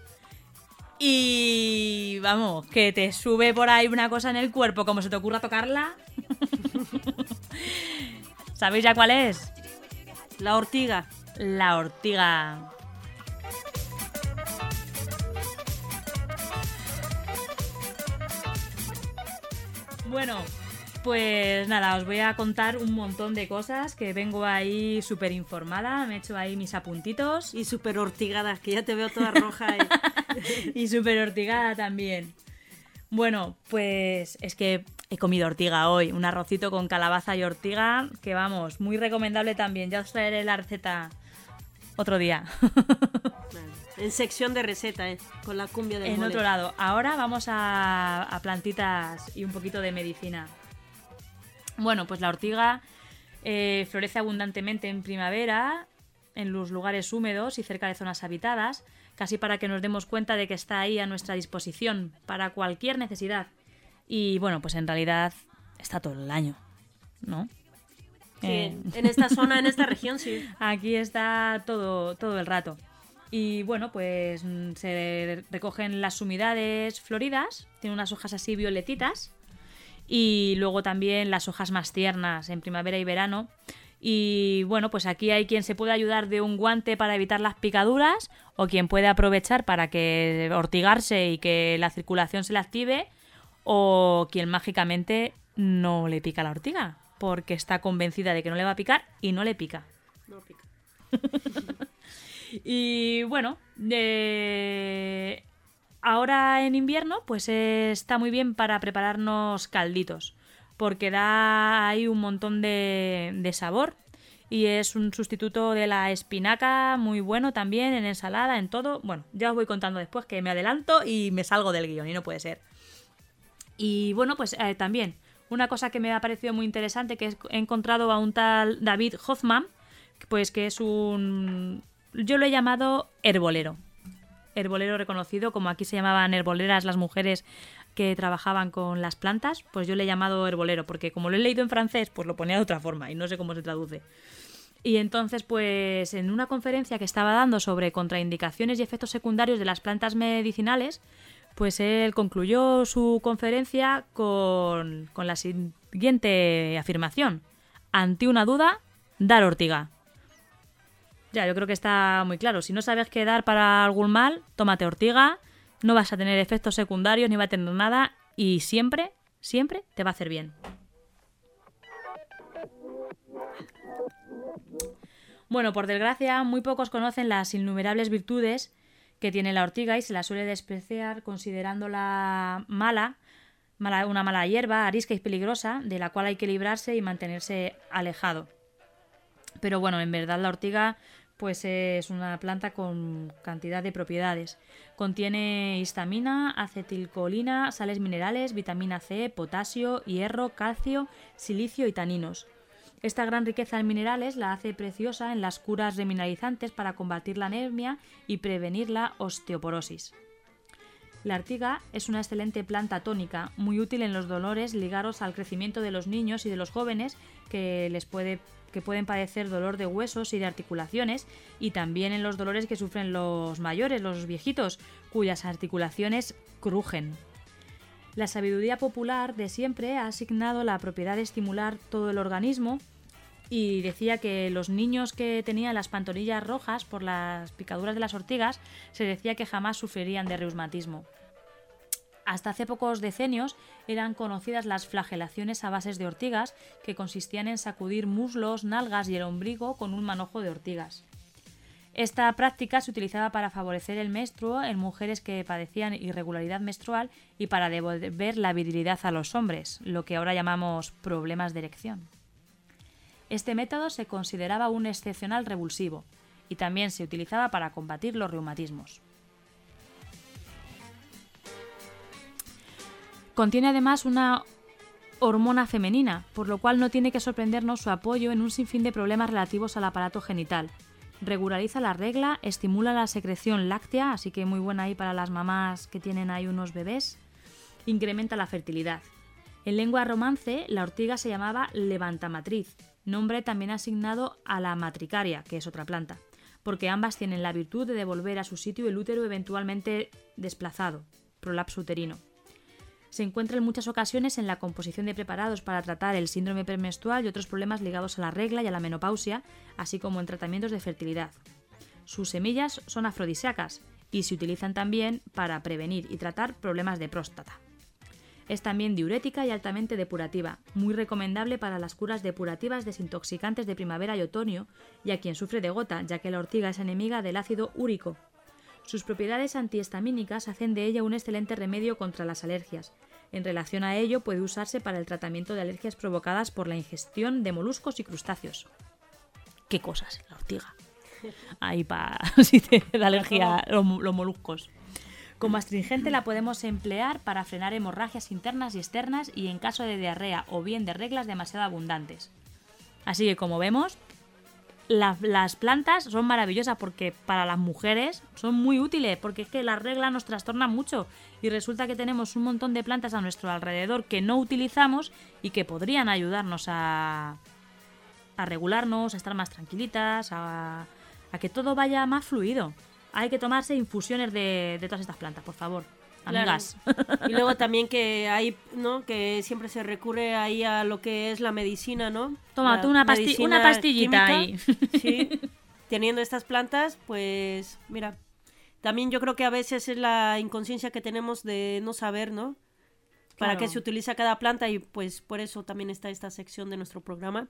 Y vamos, que te sube por ahí una cosa en el cuerpo como se te ocurra tocarla. ¿Sabéis ya cuál es? La ortiga. La ortiga. Bueno, pues nada, os voy a contar un montón de cosas, que vengo ahí súper informada, me he hecho ahí mis apuntitos. Y súper ortigada, que ya te veo toda roja. Y súper ortigada también. Bueno, pues es que he comido ortiga hoy, un arrocito con calabaza y ortiga, que vamos, muy recomendable también. Ya os traeré la receta otro día. En sección de receta, con la cumbia del mole. En otro lado. Ahora vamos a plantitas y un poquito de medicina. Bueno, pues la ortiga florece abundantemente en primavera, en los lugares húmedos y cerca de zonas habitadas, casi para que nos demos cuenta de que está ahí a nuestra disposición para cualquier necesidad. Y bueno, pues en realidad está todo el año, ¿no? Sí, en esta zona, en esta región, sí. Aquí está todo el rato. Y bueno, pues se recogen las sumidades floridas, tiene unas hojas así violetitas, y luego también las hojas más tiernas en primavera y verano. Y bueno, pues aquí hay quien se puede ayudar de un guante para evitar las picaduras, o quien puede aprovechar para que ortigarse y que la circulación se le active, o quien mágicamente no le pica la ortiga porque está convencida de que no le va a picar y no le pica. No pica. Y bueno, ahora en invierno pues está muy bien para prepararnos calditos, porque da ahí un montón de sabor y es un sustituto de la espinaca muy bueno también en ensalada, en todo. Bueno, ya os voy contando después, que me adelanto y me salgo del guión y no puede ser. Y bueno, pues también una cosa que me ha parecido muy interesante, que he encontrado a un tal David Hoffman, pues que es un... yo lo he llamado herbolero. Herbolero reconocido, como aquí se llamaban herboleras las mujeres que trabajaban con las plantas, pues yo le he llamado herbolero, porque como lo he leído en francés, pues lo ponía de otra forma y no sé cómo se traduce. Y entonces, pues en una conferencia que estaba dando sobre contraindicaciones y efectos secundarios de las plantas medicinales, pues él concluyó su conferencia con la siguiente afirmación: ante una duda, dar ortiga. Ya, yo creo que está muy claro. Si no sabes qué dar para algún mal, tómate ortiga, no vas a tener efectos secundarios ni va a tener nada y siempre, siempre te va a hacer bien. Bueno, por desgracia, muy pocos conocen las innumerables virtudes que tiene la ortiga y se la suele despreciar considerándola una mala hierba, arisca y peligrosa, de la cual hay que librarse y mantenerse alejado. Pero bueno, en verdad la ortiga pues es una planta con cantidad de propiedades. Contiene histamina, acetilcolina, sales minerales, vitamina C, potasio, hierro, calcio, silicio y taninos. Esta gran riqueza en minerales la hace preciosa en las curas remineralizantes para combatir la anemia y prevenir la osteoporosis. La ortiga es una excelente planta tónica, muy útil en los dolores ligados al crecimiento de los niños y de los jóvenes que pueden padecer dolor de huesos y de articulaciones, y también en los dolores que sufren los mayores, los viejitos, cuyas articulaciones crujen. La sabiduría popular de siempre ha asignado la propiedad de estimular todo el organismo y decía que los niños que tenían las pantorrillas rojas por las picaduras de las ortigas se decía que jamás sufrirían de reumatismo. Hasta hace pocos decenios eran conocidas las flagelaciones a bases de ortigas, que consistían en sacudir muslos, nalgas y el ombligo con un manojo de ortigas. Esta práctica se utilizaba para favorecer el menstruo en mujeres que padecían irregularidad menstrual y para devolver la virilidad a los hombres, lo que ahora llamamos problemas de erección. Este método se consideraba un excepcional revulsivo y también se utilizaba para combatir los reumatismos. Contiene además una hormona femenina, por lo cual no tiene que sorprendernos su apoyo en un sinfín de problemas relativos al aparato genital. Regulariza la regla, estimula la secreción láctea, así que muy buena ahí para las mamás que tienen ahí unos bebés. Incrementa la fertilidad. En lengua romance, la ortiga se llamaba levantamatriz, nombre también asignado a la matricaria, que es otra planta, porque ambas tienen la virtud de devolver a su sitio el útero eventualmente desplazado, prolapso uterino. Se encuentra en muchas ocasiones en la composición de preparados para tratar el síndrome premenstrual y otros problemas ligados a la regla y a la menopausia, así como en tratamientos de fertilidad. Sus semillas son afrodisíacas y se utilizan también para prevenir y tratar problemas de próstata. Es también diurética y altamente depurativa, muy recomendable para las curas depurativas desintoxicantes de primavera y otoño y a quien sufre de gota, ya que la ortiga es enemiga del ácido úrico. Sus propiedades antihistamínicas hacen de ella un excelente remedio contra las alergias. En relación a ello, puede usarse para el tratamiento de alergias provocadas por la ingestión de moluscos y crustáceos. ¿Qué cosas? La ortiga. Ahí para si te da alergia los moluscos. Como astringente la podemos emplear para frenar hemorragias internas y externas y en caso de diarrea o bien de reglas demasiado abundantes. Así que como vemos, las plantas son maravillosas porque para las mujeres son muy útiles, porque es que la regla nos trastorna mucho y resulta que tenemos un montón de plantas a nuestro alrededor que no utilizamos y que podrían ayudarnos a regularnos, a estar más tranquilitas, a que todo vaya más fluido. Hay que tomarse infusiones de todas estas plantas, por favor, amigas. Claro. Y luego también que hay, ¿no? Que siempre se recurre ahí a lo que es la medicina, ¿no? Toma tú una pastillita química, ahí. Sí. Teniendo estas plantas, pues mira, también yo creo que a veces es la inconsciencia que tenemos de no saber, ¿no? Para qué se utiliza cada planta y pues por eso también está esta sección de nuestro programa.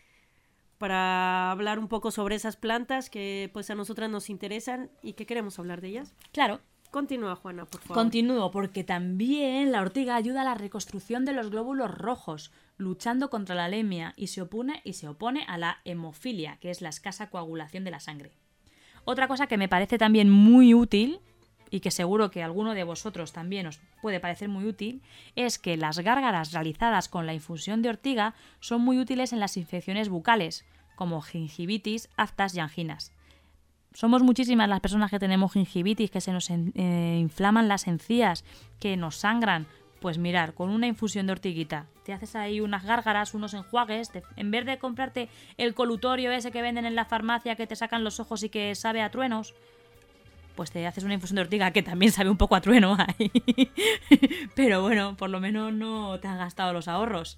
Para hablar un poco sobre esas plantas que pues a nosotras nos interesan y que queremos hablar de ellas. Claro. Continúa, Juana, por favor. Continúo, porque también la ortiga ayuda a la reconstrucción de los glóbulos rojos, luchando contra la anemia y se opone a la hemofilia, que es la escasa coagulación de la sangre. Otra cosa que me parece también muy útil, y que seguro que a alguno de vosotros también os puede parecer muy útil, es que las gárgaras realizadas con la infusión de ortiga son muy útiles en las infecciones bucales, como gingivitis, aftas y anginas. Somos muchísimas las personas que tenemos gingivitis, que se nos inflaman las encías, que nos sangran. Pues mirar, con una infusión de ortiguita, te haces ahí unas gárgaras, unos enjuagues, en vez de comprarte el colutorio ese que venden en la farmacia que te sacan los ojos y que sabe a truenos, pues te haces una infusión de ortiga que también sabe un poco a trueno ahí. Pero bueno, por lo menos no te has gastado los ahorros.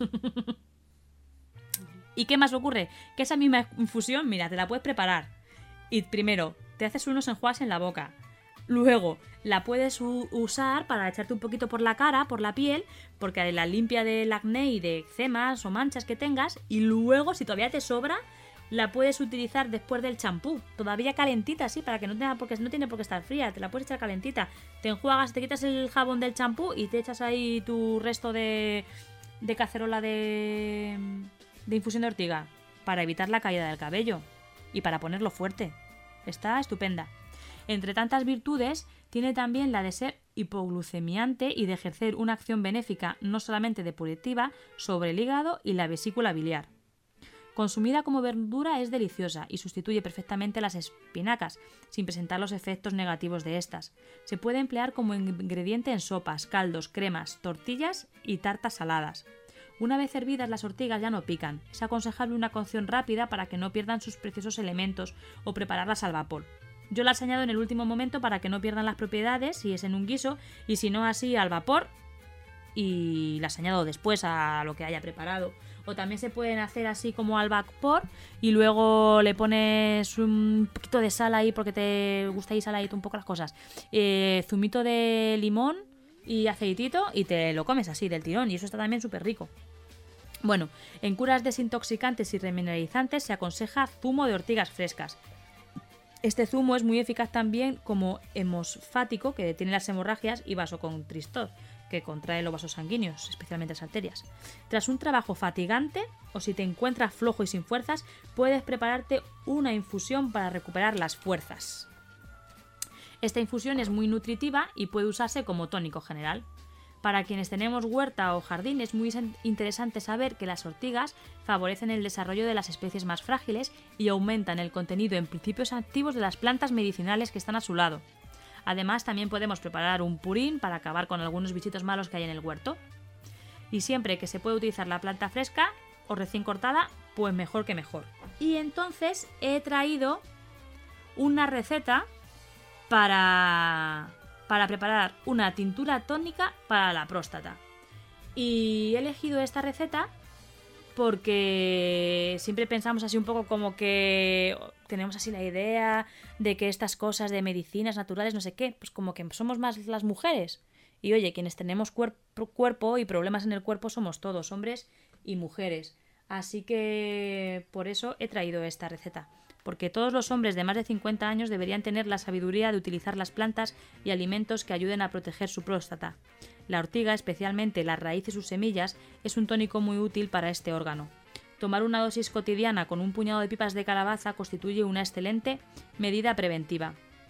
¿Y qué más ocurre? Que esa misma infusión, mira, te la puedes preparar. Y primero, te haces unos enjuagues en la boca. Luego, la puedes usar para echarte un poquito por la cara, por la piel, porque la limpia del acné y de eczemas o manchas que tengas. Y luego, si todavía te sobra, la puedes utilizar después del champú. Todavía calentita, sí, para que no tenga, porque no tiene por qué estar fría. Te la puedes echar calentita. Te enjuagas, te quitas el jabón del champú y te echas ahí tu resto de cacerola de infusión de ortiga. para evitar la caída del cabello y para ponerlo fuerte. Está estupenda. Entre tantas virtudes, tiene también la de ser hipoglucemiante y de ejercer una acción benéfica no solamente depurativa sobre el hígado y la vesícula biliar. Consumida como verdura es deliciosa y sustituye perfectamente las espinacas, sin presentar los efectos negativos de estas. Se puede emplear como ingrediente en sopas, caldos, cremas, tortillas y tartas saladas. Una vez hervidas, las ortigas ya no pican. Es aconsejable una cocción rápida para que no pierdan sus preciosos elementos o prepararlas al vapor. Yo las añado en el último momento para que no pierdan las propiedades si es en un guiso y si no así al vapor, y las añado después a lo que haya preparado. O también se pueden hacer así como al vapor y luego le pones un poquito de sal ahí porque te gusta ahí saladito un poco las cosas. Zumito de limón y aceitito y te lo comes así del tirón y eso está también súper rico. Bueno, en curas desintoxicantes y remineralizantes se aconseja zumo de ortigas frescas. Este zumo es muy eficaz también como hemosfático, que detiene las hemorragias, y vasoconstrictor, que contrae los vasos sanguíneos, especialmente las arterias. Tras un trabajo fatigante, o si te encuentras flojo y sin fuerzas, puedes prepararte una infusión para recuperar las fuerzas. Esta infusión es muy nutritiva y puede usarse como tónico general. Para quienes tenemos huerta o jardín es muy interesante saber que las ortigas favorecen el desarrollo de las especies más frágiles y aumentan el contenido en principios activos de las plantas medicinales que están a su lado. Además, también podemos preparar un purín para acabar con algunos bichitos malos que hay en el huerto. Y siempre que se puede utilizar la planta fresca o recién cortada, pues mejor que mejor. Y entonces he traído una receta para preparar una tintura tónica para la próstata. Y he elegido esta receta porque siempre pensamos así un poco como que tenemos así la idea de que estas cosas de medicinas naturales, no sé qué, pues como que somos más las mujeres. Y oye, quienes tenemos cuerpo y problemas en el cuerpo somos todos, hombres y mujeres. Así que por eso he traído esta receta. Porque todos los hombres de más de 50 años deberían tener la sabiduría de utilizar las plantas y alimentos que ayuden a proteger su próstata. La ortiga, especialmente la raíz y sus semillas, es un tónico muy útil para este órgano. Tomar una dosis cotidiana con un puñado de pipas de calabaza constituye una excelente medida preventiva.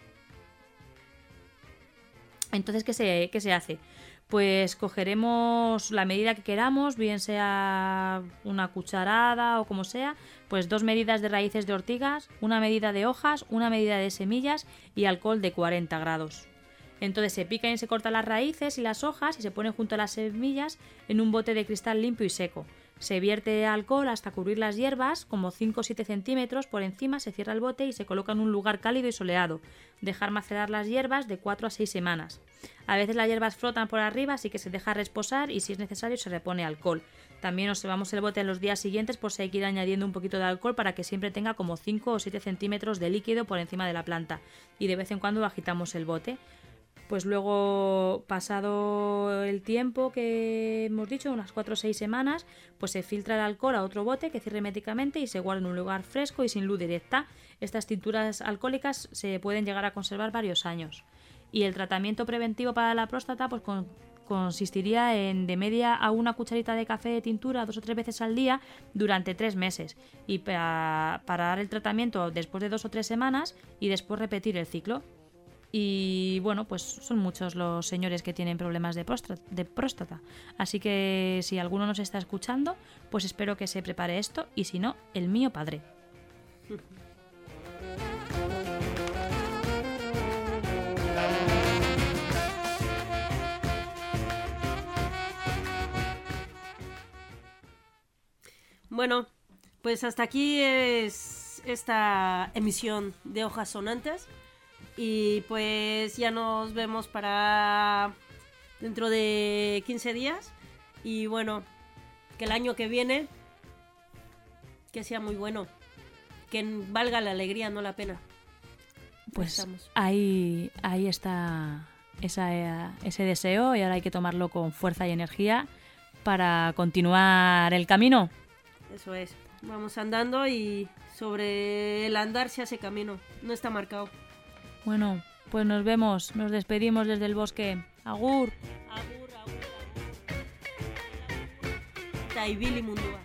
Entonces, ¿qué se hace? Pues cogeremos la medida que queramos, bien sea una cucharada o como sea, pues 2 medidas de raíces de ortigas, 1 medida de hojas, 1 medida de semillas y alcohol de 40 grados. Entonces se pican y se cortan las raíces y las hojas y se ponen junto a las semillas en un bote de cristal limpio y seco. Se vierte alcohol hasta cubrir las hierbas, como 5 o 7 centímetros por encima, se cierra el bote y se coloca en un lugar cálido y soleado. Dejar macerar las hierbas de 4 a 6 semanas. A veces las hierbas flotan por arriba, así que se deja reposar y si es necesario se repone alcohol. También observamos el bote en los días siguientes por si hay que ir añadiendo un poquito de alcohol para que siempre tenga como 5 o 7 centímetros de líquido por encima de la planta. Y de vez en cuando agitamos el bote. Pues luego, pasado el tiempo que hemos dicho, unas 4 o 6 semanas, pues se filtra el alcohol a otro bote que cierre herméticamente y se guarda en un lugar fresco y sin luz directa. Estas tinturas alcohólicas se pueden llegar a conservar varios años. Y el tratamiento preventivo para la próstata pues consistiría en de media a 1 cucharita de café de tintura 2 o 3 veces al día durante 3 meses. Y para parar el tratamiento después de 2 o 3 semanas y después repetir el ciclo. Y bueno, pues son muchos los señores que tienen problemas de próstata. Así que si alguno nos está escuchando, pues espero que se prepare esto y si no, el mío padre. Bueno, pues hasta aquí es esta emisión de Hojas Sonantes. Y pues ya nos vemos para dentro de 15 días. Y bueno, que el año que viene que sea muy bueno. Que valga la alegría, no la pena. Pues ahí está ese deseo y ahora hay que tomarlo con fuerza y energía para continuar el camino. Eso es. Vamos andando y sobre el andar se hace camino. No está marcado. Bueno, pues nos vemos, nos despedimos desde el bosque. Agur. Agur, agur, agur. Taibili mundua.